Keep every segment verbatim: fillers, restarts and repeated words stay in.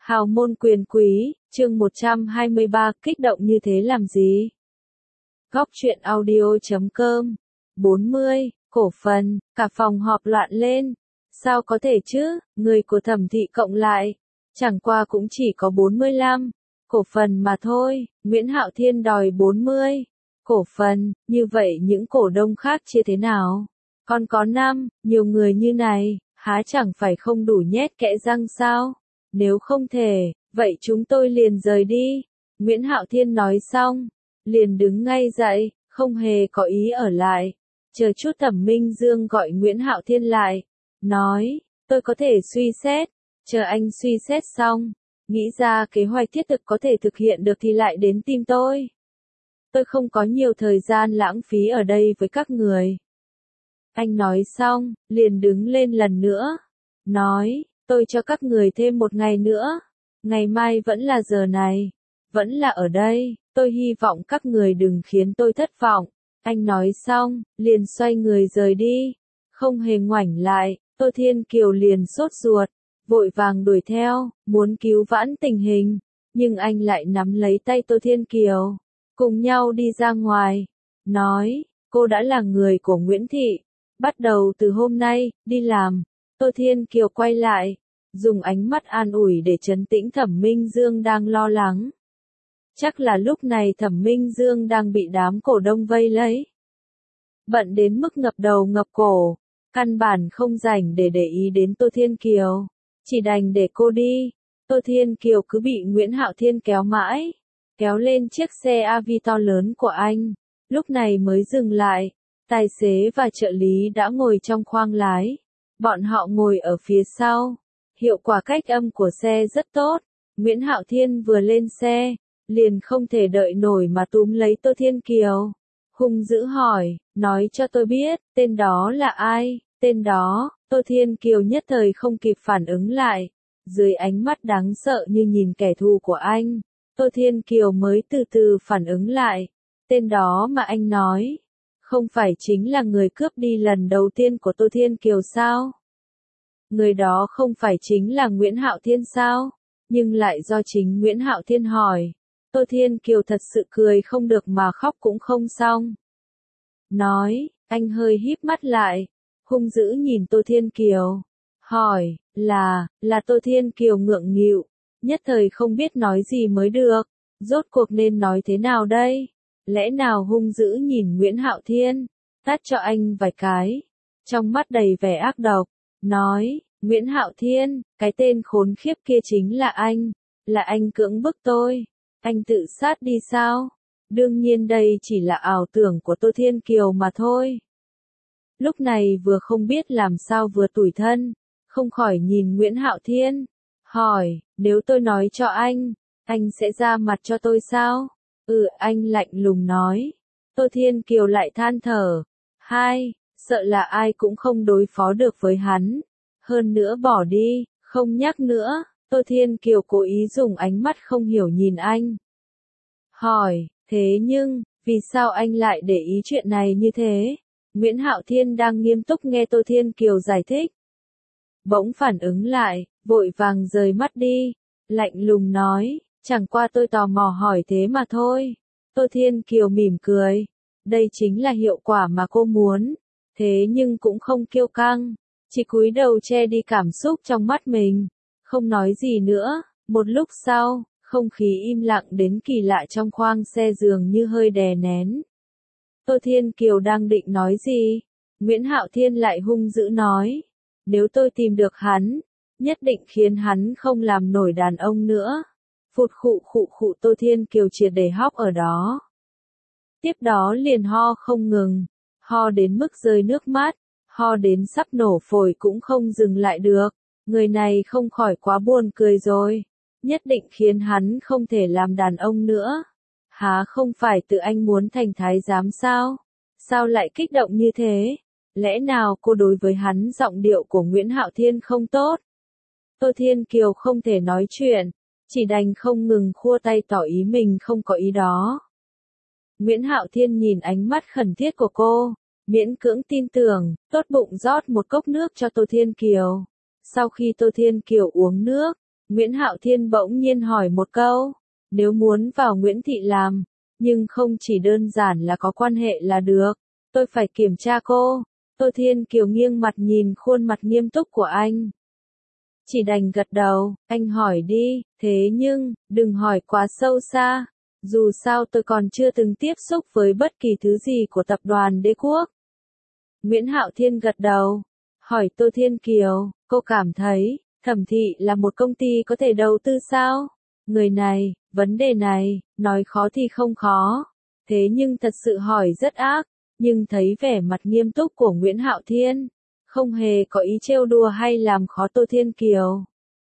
Hào môn quyền quý, chương một trăm hai mươi ba, kích động như thế làm gì? Góc truyện audio chấm com. bốn mươi, cổ phần, cả phòng họp loạn lên. Sao có thể chứ, người của Thẩm thị cộng lại, chẳng qua cũng chỉ có bốn mươi lăm cổ phần mà thôi. Nguyễn Hạo Thiên đòi bốn mươi cổ phần, như vậy những cổ đông khác chia thế nào? Còn có năm, nhiều người như này, há chẳng phải không đủ nhét kẽ răng sao? Nếu không thể, vậy chúng tôi liền rời đi. Nguyễn Hạo Thiên nói xong, liền đứng ngay dậy, không hề có ý ở lại. Chờ chút Thẩm Minh Dương gọi Nguyễn Hạo Thiên lại, nói, tôi có thể suy xét, chờ anh suy xét xong, nghĩ ra kế hoạch thiết thực có thể thực hiện được thì lại đến tìm tôi. Tôi không có nhiều thời gian lãng phí ở đây với các người. Anh nói xong, liền đứng lên lần nữa, nói, tôi cho các người thêm một ngày nữa, ngày mai vẫn là giờ này, vẫn là ở đây, tôi hy vọng các người đừng khiến tôi thất vọng. Anh nói xong, liền xoay người rời đi, không hề ngoảnh lại. Tô Thiên Kiều liền sốt ruột, vội vàng đuổi theo, muốn cứu vãn tình hình, nhưng anh lại nắm lấy tay Tô Thiên Kiều, cùng nhau đi ra ngoài, nói, cô đã là người của Nguyễn Thị, bắt đầu từ hôm nay, đi làm. Tô Thiên Kiều quay lại, dùng ánh mắt an ủi để trấn tĩnh Thẩm Minh Dương đang lo lắng. Chắc là lúc này Thẩm Minh Dương đang bị đám cổ đông vây lấy. Bận đến mức ngập đầu ngập cổ, căn bản không rảnh để để ý đến Tô Thiên Kiều, chỉ đành để cô đi. Tô Thiên Kiều cứ bị Nguyễn Hạo Thiên kéo mãi, kéo lên chiếc xe a vê to lớn của anh, lúc này mới dừng lại. Tài xế và trợ lý đã ngồi trong khoang lái, bọn họ ngồi ở phía sau. Hiệu quả cách âm của xe rất tốt. Nguyễn Hạo Thiên vừa lên xe, liền không thể đợi nổi mà túm lấy Tô Thiên Kiều, hung dữ hỏi, nói cho tôi biết, tên đó là ai? Tên đó, Tô Thiên Kiều nhất thời không kịp phản ứng lại, dưới ánh mắt đáng sợ như nhìn kẻ thù của anh, Tô Thiên Kiều mới từ từ phản ứng lại, tên đó mà anh nói, không phải chính là người cướp đi lần đầu tiên của Tô Thiên Kiều sao? Người đó không phải chính là Nguyễn Hạo Thiên sao? Nhưng lại do chính Nguyễn Hạo Thiên hỏi. Tô Thiên Kiều thật sự cười không được mà khóc cũng không xong. Nói, anh hơi híp mắt lại, hung dữ nhìn Tô Thiên Kiều. Hỏi, là, là Tô Thiên Kiều ngượng nghịu, nhất thời không biết nói gì mới được. Rốt cuộc nên nói thế nào đây? Lẽ nào hung dữ nhìn Nguyễn Hạo Thiên, tát cho anh vài cái, trong mắt đầy vẻ ác độc, nói, Nguyễn Hạo Thiên, cái tên khốn khiếp kia chính là anh, là anh cưỡng bức tôi, anh tự sát đi sao? Đương nhiên đây chỉ là ảo tưởng của Tô Thiên Kiều mà thôi. Lúc này vừa không biết làm sao vừa tủi thân, không khỏi nhìn Nguyễn Hạo Thiên, hỏi, nếu tôi nói cho anh, anh sẽ ra mặt cho tôi sao? Ừ, anh lạnh lùng nói. Tô Thiên Kiều lại than thở. Hai, sợ là ai cũng không đối phó được với hắn. Hơn nữa bỏ đi, không nhắc nữa. Tô Thiên Kiều cố ý dùng ánh mắt không hiểu nhìn anh. Hỏi, thế nhưng, vì sao anh lại để ý chuyện này như thế? Nguyễn Hạo Thiên đang nghiêm túc nghe Tô Thiên Kiều giải thích. Bỗng phản ứng lại, vội vàng rời mắt đi. Lạnh lùng nói. Chẳng qua tôi tò mò hỏi thế mà thôi. Tô Thiên Kiều mỉm cười. Đây chính là hiệu quả mà cô muốn. Thế nhưng cũng không kiêu căng. Chỉ cúi đầu che đi cảm xúc trong mắt mình. Không nói gì nữa. Một lúc sau, không khí im lặng đến kỳ lạ trong khoang xe dường như hơi đè nén. Tô Thiên Kiều đang định nói gì? Nguyễn Hạo Thiên lại hung dữ nói. Nếu tôi tìm được hắn, nhất định khiến hắn không làm nổi đàn ông nữa. Phụt khụ khụ khụ Tô Thiên Kiều triệt để hóc ở đó. Tiếp đó liền ho không ngừng, ho đến mức rơi nước mắt, ho đến sắp nổ phổi cũng không dừng lại được. Người này không khỏi quá buồn cười rồi, nhất định khiến hắn không thể làm đàn ông nữa. Há không phải tự anh muốn thành thái giám sao? Sao lại kích động như thế? Lẽ nào cô đối với hắn giọng điệu của Nguyễn Hạo Thiên không tốt? Tô Thiên Kiều không thể nói chuyện. Chỉ đành không ngừng khua tay tỏ ý mình không có ý đó. Nguyễn Hạo Thiên nhìn ánh mắt khẩn thiết của cô, miễn cưỡng tin tưởng, tốt bụng rót một cốc nước cho Tô Thiên Kiều. Sau khi Tô Thiên Kiều uống nước, Nguyễn Hạo Thiên bỗng nhiên hỏi một câu, nếu muốn vào Nguyễn Thị làm, nhưng không chỉ đơn giản là có quan hệ là được, tôi phải kiểm tra cô. Tô Thiên Kiều nghiêng mặt nhìn khuôn mặt nghiêm túc của anh. Chỉ đành gật đầu, anh hỏi đi, thế nhưng, đừng hỏi quá sâu xa. Dù sao tôi còn chưa từng tiếp xúc với bất kỳ thứ gì của tập đoàn Đế Quốc. Nguyễn Hạo Thiên gật đầu, hỏi Tô Thiên Kiều, cô cảm thấy, Thẩm Thị là một công ty có thể đầu tư sao? Người này, vấn đề này, nói khó thì không khó, thế nhưng thật sự hỏi rất ác, nhưng thấy vẻ mặt nghiêm túc của Nguyễn Hạo Thiên, không hề có ý trêu đùa hay làm khó Tô Thiên Kiều.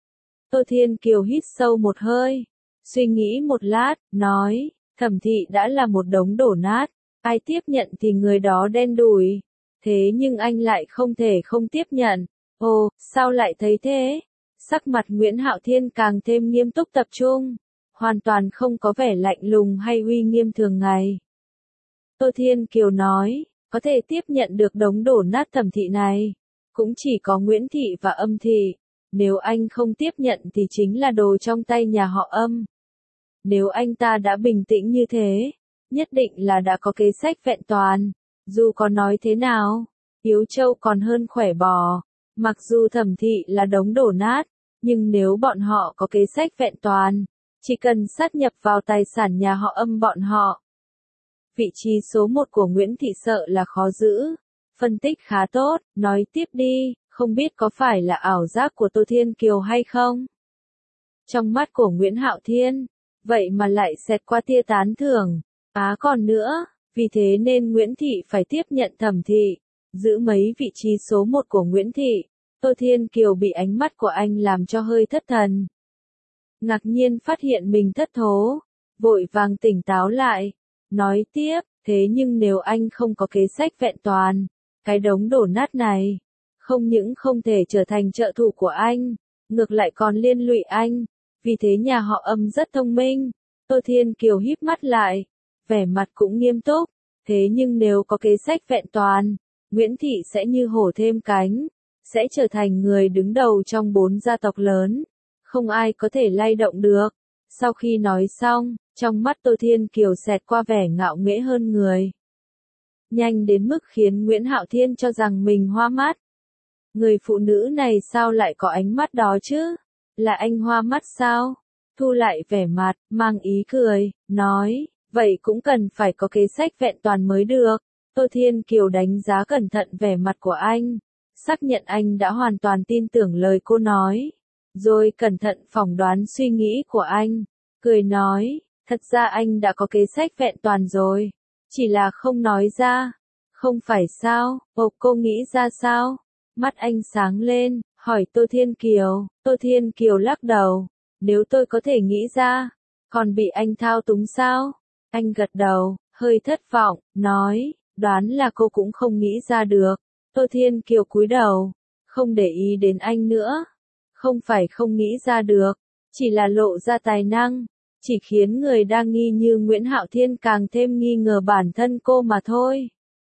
Tô Thiên Kiều hít sâu một hơi, suy nghĩ một lát, nói, Thẩm Thị đã là một đống đổ nát, ai tiếp nhận thì người đó đen đủi, thế nhưng anh lại không thể không tiếp nhận. Ồ, sao lại thấy thế? Sắc mặt Nguyễn Hạo Thiên càng thêm nghiêm túc tập trung, hoàn toàn không có vẻ lạnh lùng hay uy nghiêm thường ngày. Tô Thiên Kiều nói, có thể tiếp nhận được đống đổ nát Thẩm Thị này, cũng chỉ có Nguyễn Thị và Âm Thị. Nếu anh không tiếp nhận thì chính là đồ trong tay nhà họ Âm. Nếu anh ta đã bình tĩnh như thế, nhất định là đã có kế sách vẹn toàn. Dù có nói thế nào, yếu trâu còn hơn khỏe bò. Mặc dù Thẩm Thị là đống đổ nát, nhưng nếu bọn họ có kế sách vẹn toàn, chỉ cần sát nhập vào tài sản nhà họ Âm bọn họ. Vị trí số một của Nguyễn Thị sợ là khó giữ. Phân tích khá tốt, nói tiếp đi, không biết có phải là ảo giác của Tô Thiên Kiều hay không? Trong mắt của Nguyễn Hạo Thiên, vậy mà lại xẹt qua tia tán thưởng. Á còn nữa, vì thế nên Nguyễn Thị phải tiếp nhận Thẩm Thị, giữ mấy vị trí số một của Nguyễn Thị. Tô Thiên Kiều bị ánh mắt của anh làm cho hơi thất thần. Ngạc nhiên phát hiện mình thất thố, vội vàng tỉnh táo lại, nói tiếp, thế nhưng nếu anh không có kế sách vẹn toàn, cái đống đổ nát này, không những không thể trở thành trợ thủ của anh, ngược lại còn liên lụy anh, vì thế nhà họ Âm rất thông minh. Tô Thiên Kiều híp mắt lại, vẻ mặt cũng nghiêm túc, thế nhưng nếu có kế sách vẹn toàn, Nguyễn Thị sẽ như hổ thêm cánh, sẽ trở thành người đứng đầu trong bốn gia tộc lớn, không ai có thể lay động được. Sau khi nói xong, trong mắt Tô Thiên Kiều xẹt qua vẻ ngạo nghễ hơn người. Nhanh đến mức khiến Nguyễn Hạo Thiên cho rằng mình hoa mắt. Người phụ nữ này sao lại có ánh mắt đó chứ? Là anh hoa mắt sao? Thu lại vẻ mặt, mang ý cười, nói, vậy cũng cần phải có kế sách vẹn toàn mới được. Tô Thiên Kiều đánh giá cẩn thận vẻ mặt của anh, xác nhận anh đã hoàn toàn tin tưởng lời cô nói, rồi cẩn thận phỏng đoán suy nghĩ của anh, cười nói, thật ra anh đã có kế sách vẹn toàn rồi, chỉ là không nói ra. Không phải sao? Ồ, cô nghĩ ra sao? Mắt anh sáng lên, hỏi Tô Thiên Kiều. Tô Thiên Kiều lắc đầu, nếu tôi có thể nghĩ ra, còn bị anh thao túng sao? Anh gật đầu, hơi thất vọng, nói, đoán là cô cũng không nghĩ ra được. Tô Thiên Kiều cúi đầu, không để ý đến anh nữa. Không phải không nghĩ ra được, chỉ là lộ ra tài năng, chỉ khiến người đang nghi như Nguyễn Hạo Thiên càng thêm nghi ngờ bản thân cô mà thôi.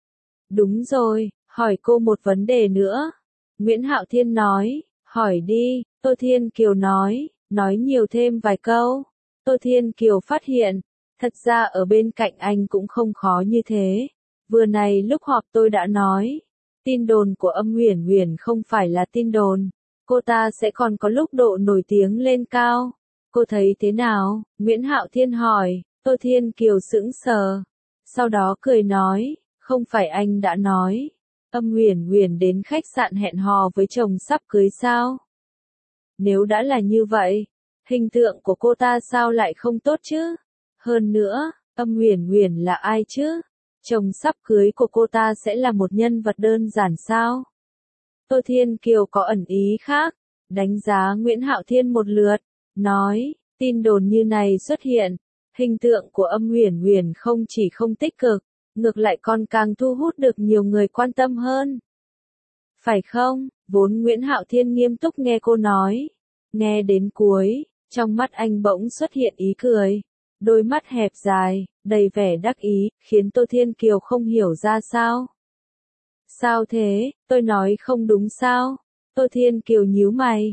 Đúng rồi, hỏi cô một vấn đề nữa. Nguyễn Hạo Thiên nói, hỏi đi. Tô Thiên Kiều nói, nói nhiều thêm vài câu. Tô Thiên Kiều phát hiện, thật ra ở bên cạnh anh cũng không khó như thế. Vừa này lúc họp tôi đã nói, tin đồn của Âm Uyển Uyển không phải là tin đồn, cô ta sẽ còn có lúc độ nổi tiếng lên cao. Cô thấy thế nào? Nguyễn Hạo Thiên hỏi. Tô Thiên Kiều sững sờ, sau đó cười nói, không phải anh đã nói, Âm Uyển Uyển đến khách sạn hẹn hò với chồng sắp cưới sao? Nếu đã là như vậy, hình tượng của cô ta sao lại không tốt chứ? Hơn nữa, Âm Uyển Uyển là ai chứ? Chồng sắp cưới của cô ta sẽ là một nhân vật đơn giản sao? Tô Thiên Kiều có ẩn ý khác, đánh giá Nguyễn Hạo Thiên một lượt, nói, tin đồn như này xuất hiện, hình tượng của Âm Uyển Uyển không chỉ không tích cực, ngược lại còn càng thu hút được nhiều người quan tâm hơn. Phải không? Vốn Nguyễn Hạo Thiên nghiêm túc nghe cô nói, nghe đến cuối, trong mắt anh bỗng xuất hiện ý cười, đôi mắt hẹp dài, đầy vẻ đắc ý, khiến Tô Thiên Kiều không hiểu ra sao. Sao thế, tôi nói không đúng sao? Tô Thiên Kiều nhíu mày,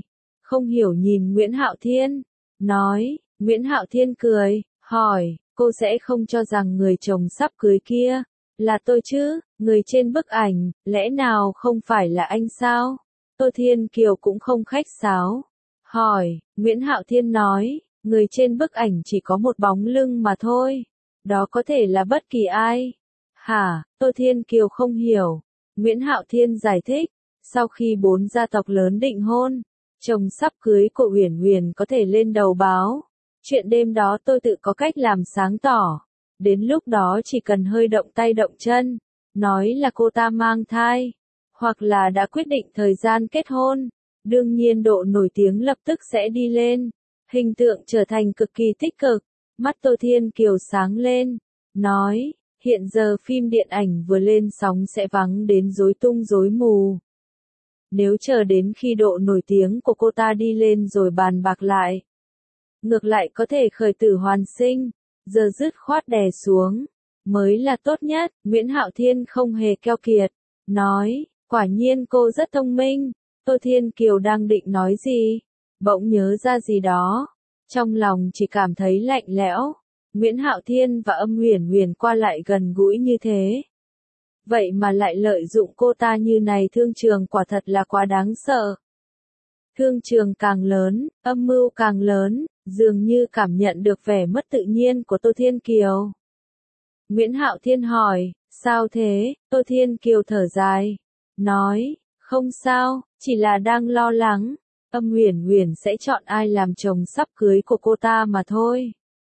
không hiểu nhìn Nguyễn Hạo Thiên, nói, Nguyễn Hạo Thiên cười, hỏi, cô sẽ không cho rằng người chồng sắp cưới kia, là tôi chứ, người trên bức ảnh, lẽ nào không phải là anh sao? Tô Thiên Kiều cũng không khách sáo, hỏi, Nguyễn Hạo Thiên nói, người trên bức ảnh chỉ có một bóng lưng mà thôi, đó có thể là bất kỳ ai. Hả, Tô Thiên Kiều không hiểu, Nguyễn Hạo Thiên giải thích, sau khi bốn gia tộc lớn định hôn, chồng sắp cưới của Uyển Uyển có thể lên đầu báo. Chuyện đêm đó tôi tự có cách làm sáng tỏ. Đến lúc đó chỉ cần hơi động tay động chân, nói là cô ta mang thai, hoặc là đã quyết định thời gian kết hôn. Đương nhiên độ nổi tiếng lập tức sẽ đi lên, hình tượng trở thành cực kỳ tích cực. Mắt Tô Thiên Kiều sáng lên, nói, hiện giờ phim điện ảnh vừa lên sóng sẽ vắng đến rối tung rối mù. Nếu chờ đến khi độ nổi tiếng của cô ta đi lên rồi bàn bạc lại, ngược lại có thể khởi tử hoàn sinh, giờ dứt khoát đè xuống, mới là tốt nhất. Nguyễn Hạo Thiên không hề keo kiệt, nói, quả nhiên cô rất thông minh. Tô Thiên Kiều đang định nói gì, bỗng nhớ ra gì đó, trong lòng chỉ cảm thấy lạnh lẽo. Nguyễn Hạo Thiên và Âm Uyển Uyển qua lại gần gũi như thế, vậy mà lại lợi dụng cô ta như này, thương trường quả thật là quá đáng sợ. Thương trường càng lớn, âm mưu càng lớn, dường như cảm nhận được vẻ mất tự nhiên của Tô Thiên Kiều. Nguyễn Hạo Thiên hỏi, sao thế? Tô Thiên Kiều thở dài, nói, không sao, chỉ là đang lo lắng, Âm Uyển Uyển sẽ chọn ai làm chồng sắp cưới của cô ta mà thôi.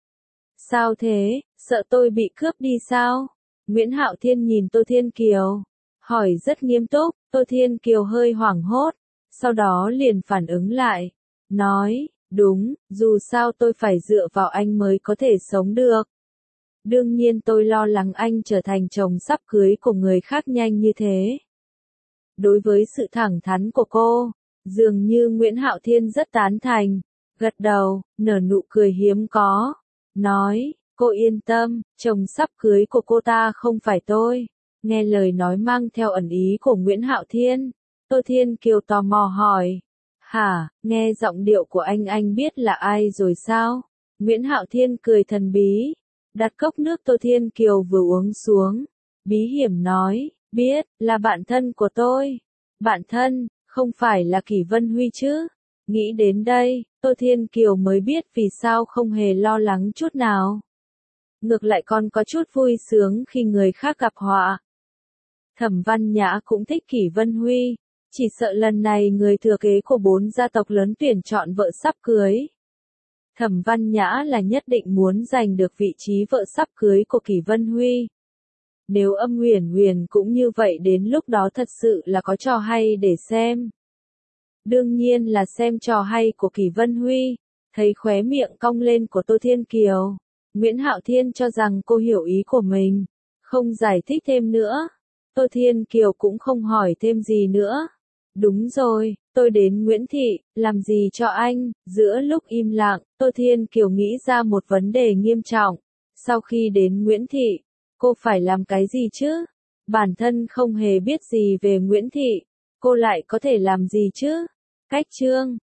Sao thế, sợ tôi bị cướp đi sao? Nguyễn Hạo Thiên nhìn Tô Thiên Kiều, hỏi rất nghiêm túc. Tô Thiên Kiều hơi hoảng hốt, sau đó liền phản ứng lại, nói, đúng, dù sao tôi phải dựa vào anh mới có thể sống được. Đương nhiên tôi lo lắng anh trở thành chồng sắp cưới của người khác nhanh như thế. Đối với sự thẳng thắn của cô, dường như Nguyễn Hạo Thiên rất tán thành, gật đầu, nở nụ cười hiếm có, nói, cô yên tâm, chồng sắp cưới của cô ta không phải tôi. Nghe lời nói mang theo ẩn ý của Nguyễn Hạo Thiên, Tô Thiên Kiều tò mò hỏi, hả, nghe giọng điệu của anh anh biết là ai rồi sao? Nguyễn Hạo Thiên cười thần bí, đặt cốc nước Tô Thiên Kiều vừa uống xuống, bí hiểm nói, biết, là bạn thân của tôi. Bạn thân, không phải là Kỷ Vân Huy chứ? Nghĩ đến đây, Tô Thiên Kiều mới biết vì sao không hề lo lắng chút nào. Ngược lại còn có chút vui sướng khi người khác gặp họa. Thẩm Văn Nhã cũng thích Kỷ Vân Huy, chỉ sợ lần này người thừa kế của bốn gia tộc lớn tuyển chọn vợ sắp cưới. Thẩm Văn Nhã là nhất định muốn giành được vị trí vợ sắp cưới của Kỷ Vân Huy. Nếu Âm Uyển Uyển cũng như vậy đến lúc đó thật sự là có trò hay để xem. Đương nhiên là xem trò hay của Kỷ Vân Huy. Thấy khóe miệng cong lên của Tô Thiên Kiều, Nguyễn Hạo Thiên cho rằng cô hiểu ý của mình, không giải thích thêm nữa. Tô Thiên Kiều cũng không hỏi thêm gì nữa. Đúng rồi, tôi đến Nguyễn Thị, làm gì cho anh? Giữa lúc im lặng, Tô Thiên Kiều nghĩ ra một vấn đề nghiêm trọng. Sau khi đến Nguyễn Thị, cô phải làm cái gì chứ? Bản thân không hề biết gì về Nguyễn Thị, cô lại có thể làm gì chứ? Cách chương